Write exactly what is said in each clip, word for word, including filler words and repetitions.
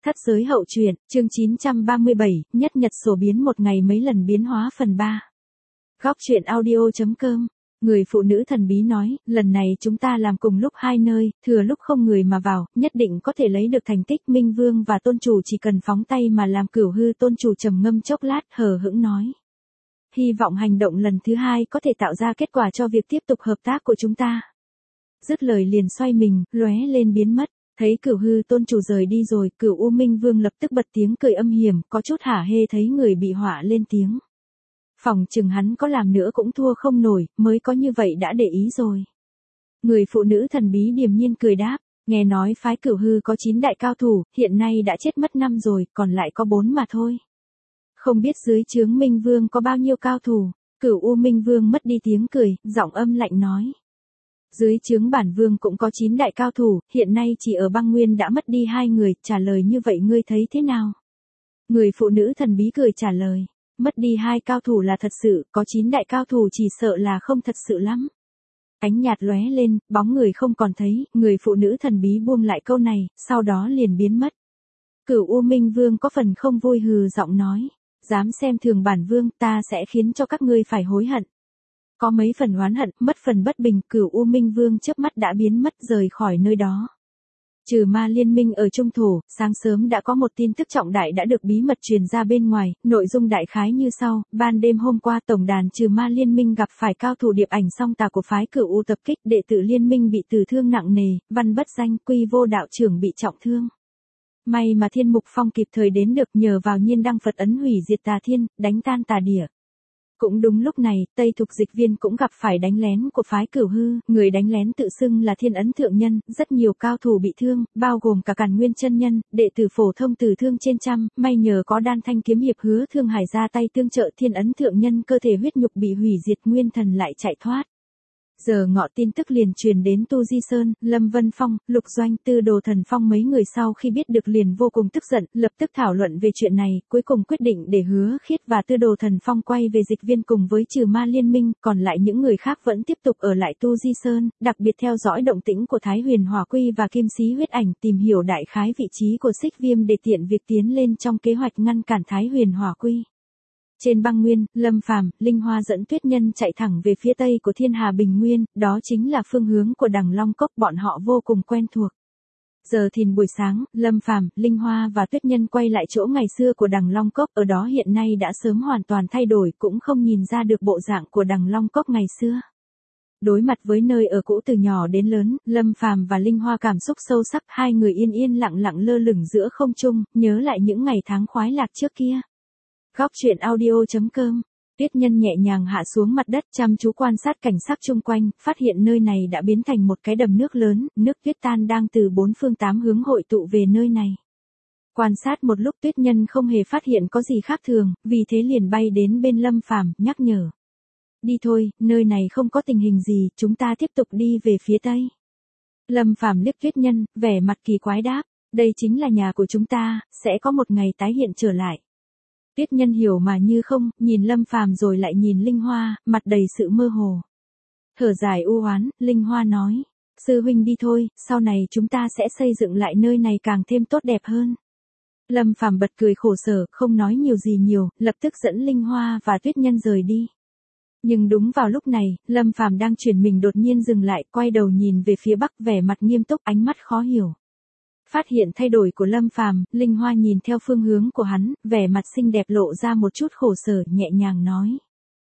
Thất giới hậu truyện, chương chín trăm ba mươi bảy, nhất nhật sổ biến một ngày mấy lần biến hóa phần ba. Góc truyện audio.com. Người phụ nữ thần bí nói, lần này chúng ta làm cùng lúc hai nơi, thừa lúc không người mà vào, nhất định có thể lấy được thành tích. Minh Vương và tôn chủ chỉ cần phóng tay mà làm. Cửu Hư tôn chủ trầm ngâm chốc lát, hờ hững nói. Hy vọng hành động lần thứ hai có thể tạo ra kết quả cho việc tiếp tục hợp tác của chúng ta. Dứt lời liền xoay mình, lóe lên biến mất. Thấy Cửu Hư tôn chủ rời đi rồi, Cửu U Minh Vương lập tức bật tiếng cười âm hiểm, có chút hả hê thấy người bị họa lên tiếng. Phòng chừng hắn có làm nữa cũng thua không nổi, mới có như vậy đã để ý rồi. Người phụ nữ thần bí điềm nhiên cười đáp, nghe nói phái Cửu Hư có chín đại cao thủ, hiện nay đã chết mất năm rồi, còn lại có bốn mà thôi. Không biết dưới trướng Minh Vương có bao nhiêu cao thủ. Cửu U Minh Vương mất đi tiếng cười, giọng âm lạnh nói. Dưới trướng bản vương cũng có chín đại cao thủ, hiện nay chỉ ở băng nguyên đã mất đi hai người, trả lời như vậy ngươi thấy thế nào? Người phụ nữ thần bí cười trả lời, mất đi hai cao thủ là thật sự, có chín đại cao thủ chỉ sợ là không thật sự lắm. Ánh nhạt lóe lên, bóng người không còn thấy, người phụ nữ thần bí buông lại câu này, sau đó liền biến mất. Cửu U Minh Vương có phần không vui hừ giọng nói, dám xem thường bản vương, ta sẽ khiến cho các ngươi phải hối hận. Có mấy phần oán hận, mất phần bất bình, Cửu U Minh Vương chớp mắt đã biến mất rời khỏi nơi đó. Trừ ma liên minh ở Trung Thổ, sáng sớm đã có một tin tức trọng đại đã được bí mật truyền ra bên ngoài, nội dung đại khái như sau, ban đêm hôm qua tổng đàn trừ ma liên minh gặp phải cao thủ điệp ảnh song tà của phái Cửu U tập kích, đệ tử liên minh bị tử thương nặng nề, văn bất danh, quy vô đạo trưởng bị trọng thương. May mà Thiên Mục Phong kịp thời đến được, nhờ vào nhiên đăng Phật ấn hủy diệt tà thiên, đánh tan tà địa. Cũng đúng lúc này, Tây Thục Dịch Viên cũng gặp phải đánh lén của phái Cửu Hư, người đánh lén tự xưng là Thiên Ấn Thượng Nhân, rất nhiều cao thủ bị thương, bao gồm cả Càn Nguyên chân nhân, đệ tử phổ thông tử thương trên trăm, may nhờ có Đan Thanh kiếm hiệp Hứa Thương Hải ra tay tương trợ, Thiên Ấn Thượng Nhân cơ thể huyết nhục bị hủy diệt, nguyên thần lại chạy thoát. Giờ ngọ tin tức liền truyền đến Tu Di Sơn, Lâm Vân Phong, Lục Doanh, Tư Đồ Thần Phong mấy người sau khi biết được liền vô cùng tức giận, lập tức thảo luận về chuyện này, cuối cùng quyết định để Hứa Khiết và Tư Đồ Thần Phong quay về Dịch Viên cùng với Trừ Ma Liên Minh, còn lại những người khác vẫn tiếp tục ở lại Tu Di Sơn, đặc biệt theo dõi động tĩnh của Thái Huyền Hỏa Quy và Kim Sĩ Huyết Ảnh, tìm hiểu đại khái vị trí của Xích Viêm để tiện việc tiến lên trong kế hoạch ngăn cản Thái Huyền Hỏa Quy. Trên băng nguyên, Lâm Phàm, Linh Hoa dẫn Tuyết Nhân chạy thẳng về phía tây của Thiên Hà Bình Nguyên, đó chính là phương hướng của Đằng Long Cốc, bọn họ vô cùng quen thuộc. Giờ thìn buổi sáng, Lâm Phàm, Linh Hoa và Tuyết Nhân quay lại chỗ ngày xưa của Đằng Long Cốc, ở đó hiện nay đã sớm hoàn toàn thay đổi, cũng không nhìn ra được bộ dạng của Đằng Long Cốc ngày xưa. Đối mặt với nơi ở cũ từ nhỏ đến lớn, Lâm Phàm và Linh Hoa cảm xúc sâu sắc, hai người yên yên lặng lặng lơ lửng giữa không trung, nhớ lại những ngày tháng khoái lạc trước kia. Góc truyện audio.com. Tuyết Nhân nhẹ nhàng hạ xuống mặt đất, chăm chú quan sát cảnh sắc chung quanh, phát hiện nơi này đã biến thành một cái đầm nước lớn, nước tuyết tan đang từ bốn phương tám hướng hội tụ về nơi này. Quan sát một lúc Tuyết Nhân không hề phát hiện có gì khác thường, vì thế liền bay đến bên Lâm Phàm, nhắc nhở. Đi thôi, nơi này không có tình hình gì, chúng ta tiếp tục đi về phía tây. Lâm Phàm liếc Tuyết Nhân, vẻ mặt kỳ quái đáp, đây chính là nhà của chúng ta, sẽ có một ngày tái hiện trở lại. Tuyết Nhân hiểu mà như không, nhìn Lâm Phàm rồi lại nhìn Linh Hoa, mặt đầy sự mơ hồ. Thở dài u oán, Linh Hoa nói, sư huynh đi thôi, sau này chúng ta sẽ xây dựng lại nơi này càng thêm tốt đẹp hơn. Lâm Phàm bật cười khổ sở, không nói nhiều gì nhiều, lập tức dẫn Linh Hoa và Tuyết Nhân rời đi. Nhưng đúng vào lúc này, Lâm Phàm đang chuyển mình đột nhiên dừng lại, quay đầu nhìn về phía bắc, vẻ mặt nghiêm túc, ánh mắt khó hiểu. Phát hiện thay đổi của Lâm Phàm, Linh Hoa nhìn theo phương hướng của hắn, vẻ mặt xinh đẹp lộ ra một chút khổ sở, nhẹ nhàng nói.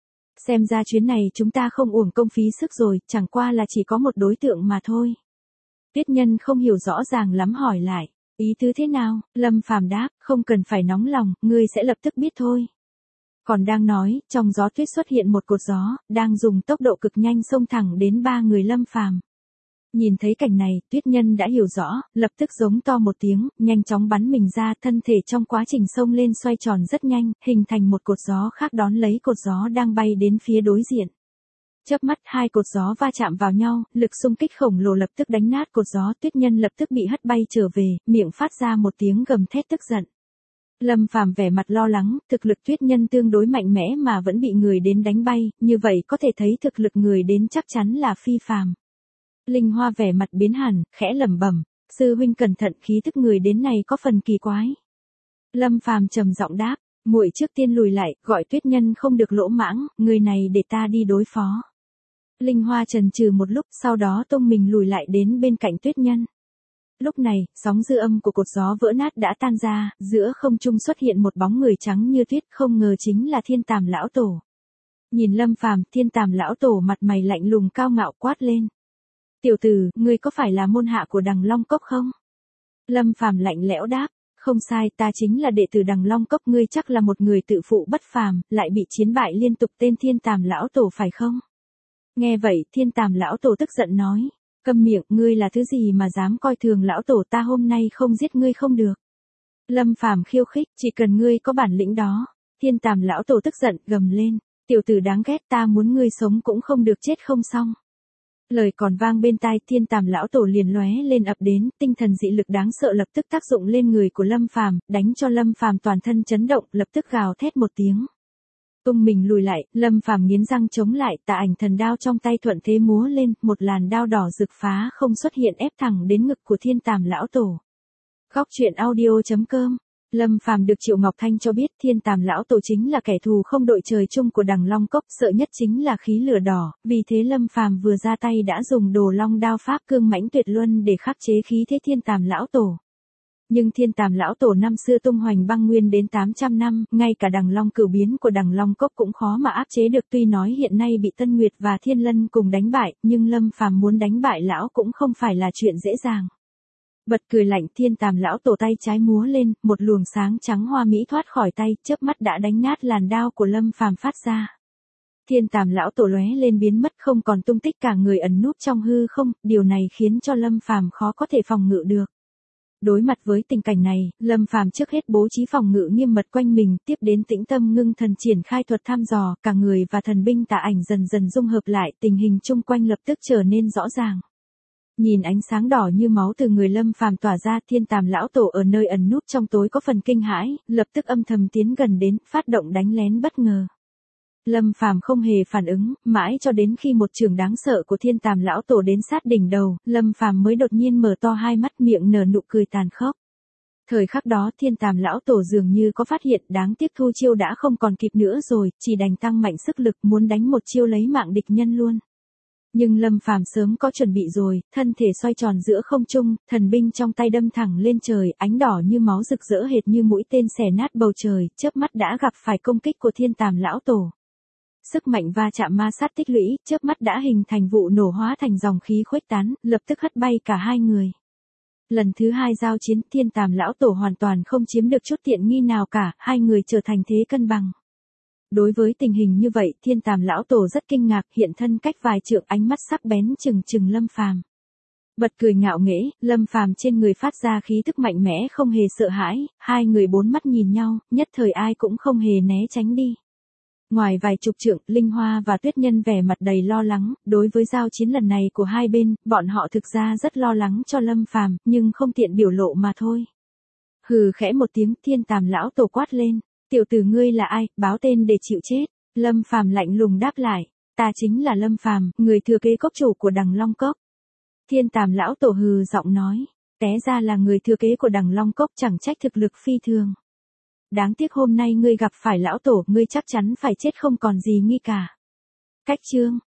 Xem ra chuyến này chúng ta không uổng công phí sức rồi, chẳng qua là chỉ có một đối tượng mà thôi. Tuyết Nhân không hiểu rõ ràng lắm hỏi lại, ý tứ thế nào? Lâm Phàm đáp, không cần phải nóng lòng, ngươi sẽ lập tức biết thôi. Còn đang nói, trong gió tuyết xuất hiện một cột gió, đang dùng tốc độ cực nhanh xông thẳng đến ba người Lâm Phàm. Nhìn thấy cảnh này, Tuyết Nhân đã hiểu rõ, lập tức giống to một tiếng, nhanh chóng bắn mình ra, thân thể trong quá trình xông lên xoay tròn rất nhanh, hình thành một cột gió khác đón lấy cột gió đang bay đến phía đối diện. Chớp mắt hai cột gió va chạm vào nhau, lực xung kích khổng lồ lập tức đánh nát cột gió, Tuyết Nhân lập tức bị hất bay trở về, miệng phát ra một tiếng gầm thét tức giận. Lâm Phàm vẻ mặt lo lắng, thực lực Tuyết Nhân tương đối mạnh mẽ mà vẫn bị người đến đánh bay, như vậy có thể thấy thực lực người đến chắc chắn là phi phàm. Linh Hoa vẻ mặt biến hẳn, khẽ lẩm bẩm, Sư huynh cẩn thận, khí tức người đến này có phần kỳ quái. Lâm Phàm trầm giọng đáp, muội trước tiên lùi lại, gọi Tuyết Nhân không được lỗ mãng, người này để ta đi đối phó. Linh Hoa chần chừ một lúc, sau đó tung mình lùi lại đến bên cạnh Tuyết Nhân. Lúc này, sóng dư âm của cột gió vỡ nát đã tan ra, giữa không trung xuất hiện một bóng người trắng như tuyết, không ngờ chính là Thiên Tàm lão tổ. Nhìn Lâm Phàm, Thiên Tàm lão tổ mặt mày lạnh lùng cao ngạo quát lên. Tiểu tử, ngươi có phải là môn hạ của Đằng Long Cốc không? Lâm Phàm lạnh lẽo đáp, không sai, ta chính là đệ tử Đằng Long Cốc, ngươi chắc là một người tự phụ bất phàm, lại bị chiến bại liên tục tên Thiên Tàm lão tổ phải không? Nghe vậy, Thiên Tàm lão tổ tức giận nói, câm miệng, ngươi là thứ gì mà dám coi thường lão tổ ta, hôm nay không giết ngươi không được. Lâm Phàm khiêu khích, chỉ cần ngươi có bản lĩnh đó. Thiên Tàm lão tổ tức giận, gầm lên, tiểu tử đáng ghét, ta muốn ngươi sống cũng không được, chết không xong. Lời còn vang bên tai, Thiên Tàm lão tổ liền lóe lên ập đến, tinh thần dị lực đáng sợ lập tức tác dụng lên người của Lâm Phàm, đánh cho Lâm Phàm toàn thân chấn động, lập tức gào thét một tiếng. Tung mình lùi lại, Lâm Phàm nghiến răng chống lại, tà ảnh thần đao trong tay thuận thế múa lên, một làn đao đỏ rực phá không xuất hiện ép thẳng đến ngực của Thiên Tàm lão tổ. Góc truyện audio chấm com. Lâm Phàm được Triệu Ngọc Thanh cho biết Thiên Tàm lão tổ chính là kẻ thù không đội trời chung của Đằng Long Cốc, sợ nhất chính là khí lửa đỏ, vì thế Lâm Phàm vừa ra tay đã dùng Đồ Long đao pháp cương mãnh tuyệt luân để khắc chế khí thế Thiên Tàm lão tổ. Nhưng Thiên Tàm lão tổ năm xưa tung hoành băng nguyên đến tám trăm năm, ngay cả Đằng Long cửu biến của Đằng Long Cốc cũng khó mà áp chế được, tuy nói hiện nay bị Tân Nguyệt và Thiên Lân cùng đánh bại, nhưng Lâm Phàm muốn đánh bại lão cũng không phải là chuyện dễ dàng. Bật cười lạnh, Thiên Tàm lão tổ tay trái múa lên, một luồng sáng trắng hoa mỹ thoát khỏi tay, chớp mắt đã đánh nát làn đao của Lâm Phàm phát ra. Thiên Tàm lão tổ lóe lên biến mất, không còn tung tích, cả người ẩn núp trong hư không, điều này khiến cho Lâm Phàm khó có thể phòng ngự được. Đối mặt với tình cảnh này, Lâm Phàm trước hết bố trí phòng ngự nghiêm mật quanh mình, tiếp đến tĩnh tâm ngưng thần triển khai thuật thăm dò, cả người và thần binh tà ảnh dần dần dung hợp lại, tình hình chung quanh lập tức trở nên rõ ràng. Nhìn ánh sáng đỏ như máu từ người Lâm Phàm tỏa ra, Thiên Tàm lão tổ ở nơi ẩn núp trong tối có phần kinh hãi, lập tức âm thầm tiến gần đến, phát động đánh lén bất ngờ. Lâm Phàm không hề phản ứng, mãi cho đến khi một chưởng đáng sợ của Thiên Tàm lão tổ đến sát đỉnh đầu, Lâm Phàm mới đột nhiên mở to hai mắt, miệng nở nụ cười tàn khốc. Thời khắc đó Thiên Tàm lão tổ dường như có phát hiện, đáng tiếc thu chiêu đã không còn kịp nữa rồi, chỉ đành tăng mạnh sức lực muốn đánh một chiêu lấy mạng địch nhân luôn. Nhưng Lâm Phàm sớm có chuẩn bị rồi, thân thể xoay tròn giữa không trung, thần binh trong tay đâm thẳng lên trời, ánh đỏ như máu rực rỡ hệt như mũi tên xẻ nát bầu trời, chớp mắt đã gặp phải công kích của Thiên Tàm lão tổ. Sức mạnh va chạm ma sát tích lũy, chớp mắt đã hình thành vụ nổ hóa thành dòng khí khuếch tán, lập tức hất bay cả hai người. Lần thứ hai giao chiến, Thiên Tàm lão tổ hoàn toàn không chiếm được chút tiện nghi nào cả, hai người trở thành thế cân bằng. Đối với tình hình như vậy, Thiên Tàm lão tổ rất kinh ngạc, hiện thân cách vài trượng, ánh mắt sắc bén trừng trừng Lâm Phàm. Bật cười ngạo nghễ, Lâm Phàm trên người phát ra khí tức mạnh mẽ không hề sợ hãi, hai người bốn mắt nhìn nhau, nhất thời ai cũng không hề né tránh đi. Ngoài vài chục trượng, Linh Hoa và Tuyết Nhân vẻ mặt đầy lo lắng, đối với giao chiến lần này của hai bên, bọn họ thực ra rất lo lắng cho Lâm Phàm, nhưng không tiện biểu lộ mà thôi. Hừ khẽ một tiếng, Thiên Tàm lão tổ quát lên, tiểu tử ngươi là ai, báo tên để chịu chết. Lâm Phàm lạnh lùng đáp lại, ta chính là Lâm Phàm, người thừa kế cốc chủ của Đằng Long Cốc. Thiên Tàm lão tổ hừ giọng nói, té ra là người thừa kế của Đằng Long Cốc, chẳng trách thực lực phi thường. Đáng tiếc hôm nay ngươi gặp phải lão tổ, ngươi chắc chắn phải chết không còn gì nghi cả. Cách chương